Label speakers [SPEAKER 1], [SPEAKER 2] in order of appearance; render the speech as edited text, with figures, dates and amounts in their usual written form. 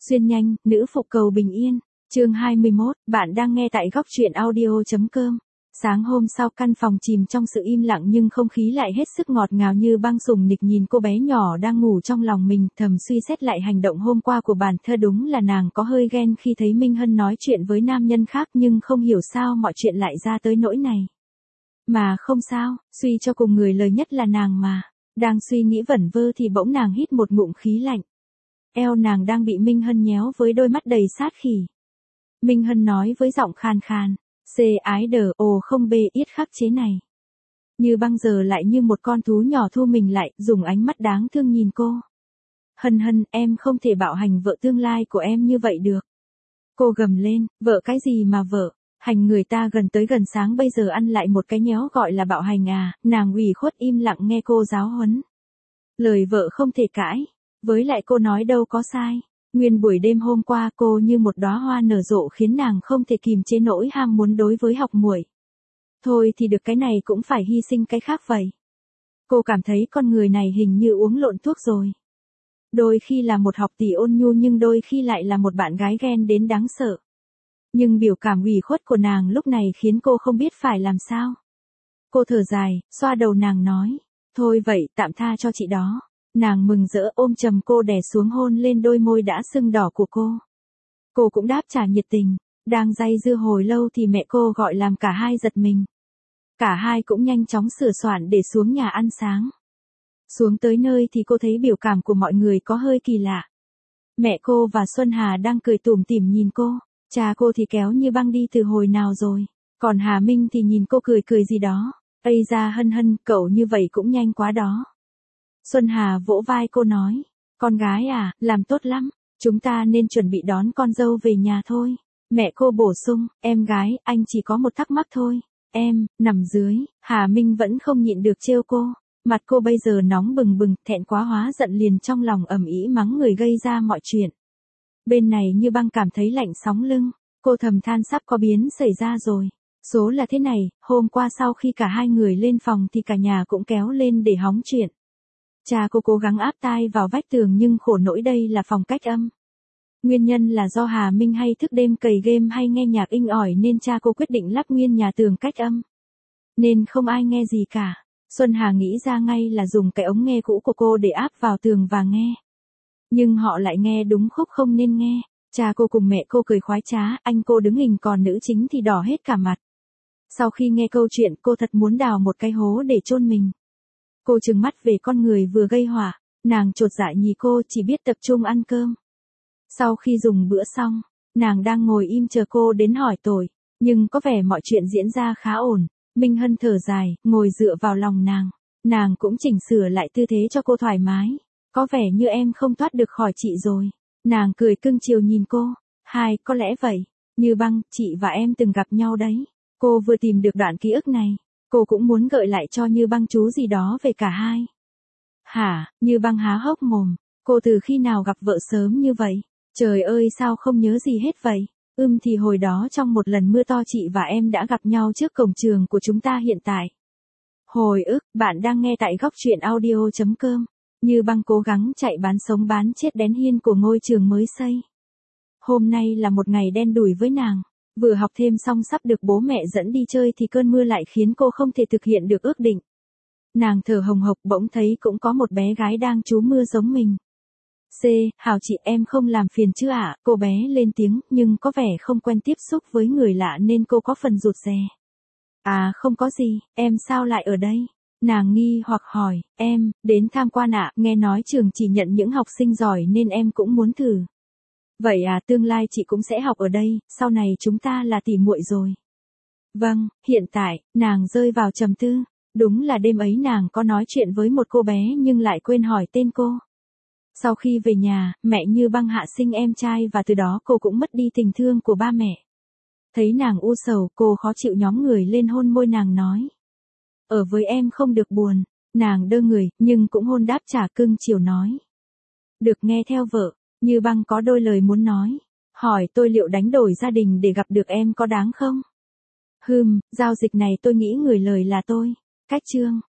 [SPEAKER 1] Xuyên nhanh, nữ phục cầu bình yên. Chương 21, bạn đang nghe tại góc truyện audio.com. Sáng hôm sau căn phòng chìm trong sự im lặng nhưng không khí lại hết sức ngọt ngào như băng. Sùng Nịch nhìn cô bé nhỏ đang ngủ trong lòng mình, thầm suy xét lại hành động hôm qua của bản thân. Đúng là nàng có hơi ghen khi thấy Minh Hân nói chuyện với nam nhân khác, nhưng không hiểu sao mọi chuyện lại ra tới nỗi này. Mà không sao, suy cho cùng người lời nhất là nàng mà. Đang suy nghĩ vẩn vơ thì bỗng nàng hít một ngụm khí lạnh. Eo nàng đang bị Minh Hân nhéo với đôi mắt đầy sát khí. Minh Hân nói với giọng khan khan. Ái đờ, ồ không bê yết khắc chế này. Như băng giờ lại như một con thú nhỏ thu mình lại, dùng ánh mắt đáng thương nhìn cô. Hân Hân, em không thể bạo hành vợ tương lai của em như vậy được. Cô gầm lên, vợ cái gì mà vợ, hành người ta gần tới gần sáng bây giờ ăn lại một cái nhéo gọi là bạo hành à. Nàng ủy khuất im lặng nghe cô giáo huấn. Lời vợ không thể cãi, với lại cô nói đâu có sai. Nguyên buổi đêm hôm qua cô như một đóa hoa nở rộ khiến nàng không thể kìm chế nỗi ham muốn đối với học muội. Thôi thì được cái này cũng phải hy sinh cái khác vậy. Cô cảm thấy con người này hình như uống lộn thuốc rồi. Đôi khi là một học tỷ ôn nhu nhưng đôi khi lại là một bạn gái ghen đến đáng sợ. Nhưng biểu cảm ủy khuất của nàng lúc này khiến cô không biết phải làm sao. Cô thở dài, xoa đầu nàng nói. Thôi vậy, tạm tha cho chị đó. Nàng mừng rỡ ôm chầm cô đè xuống hôn lên đôi môi đã sưng đỏ của cô. Cô cũng đáp trả nhiệt tình. Đang day dưa hồi lâu thì mẹ cô gọi làm cả hai giật mình. Cả hai cũng nhanh chóng sửa soạn để xuống nhà ăn sáng. Xuống tới nơi thì cô thấy biểu cảm của mọi người có hơi kỳ lạ. Mẹ cô và Xuân Hà đang cười tủm tỉm nhìn cô. Cha cô thì kéo như băng đi từ hồi nào rồi. Còn Hà Minh thì nhìn cô cười cười gì đó. Ây da Hân Hân, cậu như vậy cũng nhanh quá đó. Xuân Hà vỗ vai cô nói. Con gái à, làm tốt lắm. Chúng ta nên chuẩn bị đón con dâu về nhà thôi. Mẹ cô bổ sung, em gái, anh chỉ có một thắc mắc thôi. Em, nằm dưới. Hà Minh vẫn không nhịn được trêu cô. Mặt cô bây giờ nóng bừng bừng, thẹn quá hóa giận liền trong lòng ầm ĩ mắng người gây ra mọi chuyện. Bên này như băng cảm thấy lạnh sóng lưng. Cô thầm than sắp có biến xảy ra rồi. Số là thế này, hôm qua sau khi cả hai người lên phòng thì cả nhà cũng kéo lên để hóng chuyện. Cha cô cố gắng áp tai vào vách tường nhưng khổ nỗi đây là phòng cách âm. Nguyên nhân là do Hà Minh hay thức đêm cày game hay nghe nhạc inh ỏi nên cha cô quyết định lắp nguyên nhà tường cách âm. Nên không ai nghe gì cả. Xuân Hà nghĩ ra ngay là dùng cái ống nghe cũ của cô để áp vào tường và nghe. Nhưng họ lại nghe đúng khúc không nên nghe. Cha cô cùng mẹ cô cười khoái trá, anh cô đứng hình còn nữ chính thì đỏ hết cả mặt. Sau khi nghe câu chuyện cô thật muốn đào một cái hố để chôn mình. Cô trừng mắt về con người vừa gây họa, nàng chột dạ nhìn cô chỉ biết tập trung ăn cơm. Sau khi dùng bữa xong, nàng đang ngồi im chờ cô đến hỏi tội, nhưng có vẻ mọi chuyện diễn ra khá ổn. Minh Hân thở dài, ngồi dựa vào lòng nàng. Nàng cũng chỉnh sửa lại tư thế cho cô thoải mái. Có vẻ như em không thoát được khỏi chị rồi. Nàng cười cưng chiều nhìn cô. Có lẽ vậy. Như băng, chị và em từng gặp nhau đấy. Cô vừa tìm được đoạn ký ức này. Cô cũng muốn gợi lại cho Như băng chú gì đó về cả hai. Hả, Như băng há hốc mồm. Cô từ khi nào gặp vợ sớm như vậy? Trời ơi sao không nhớ gì hết vậy? Thì hồi đó trong một lần mưa to chị và em đã gặp nhau trước cổng trường của chúng ta hiện tại. Hồi ức, bạn đang nghe tại góc truyện audio.com. Như băng cố gắng chạy bán sống bán chết đén hiên của ngôi trường mới xây. Hôm nay là một ngày đen đủi với nàng. Vừa học thêm xong sắp được bố mẹ dẫn đi chơi thì cơn mưa lại khiến cô không thể thực hiện được ước định. Nàng thở hồng hộc bỗng thấy cũng có một bé gái đang trú mưa giống mình. Hào chị em không làm phiền chứ ạ, cô bé lên tiếng nhưng có vẻ không quen tiếp xúc với người lạ nên cô có phần rụt rè. À không có gì, em sao lại ở đây? Nàng nghi hoặc hỏi, em, đến tham quan ạ, nghe nói trường chỉ nhận những học sinh giỏi nên em cũng muốn thử. Vậy à, tương lai chị cũng sẽ học ở đây, sau này chúng ta là tỉ muội rồi. Vâng, hiện tại, nàng rơi vào trầm tư. Đúng là đêm ấy nàng có nói chuyện với một cô bé nhưng lại quên hỏi tên cô. Sau khi về nhà, mẹ Như băng hạ sinh em trai và từ đó cô cũng mất đi tình thương của ba mẹ. Thấy nàng u sầu, cô khó chịu nhóm người lên hôn môi nàng nói. Ở với em không được buồn. Nàng đơ người, nhưng cũng hôn đáp trả cưng chiều nói. Được nghe theo vợ, Như băng có đôi lời muốn nói. Hỏi tôi liệu đánh đổi gia đình để gặp được em có đáng không? Giao dịch này tôi nghĩ người lời là tôi. Cách chương.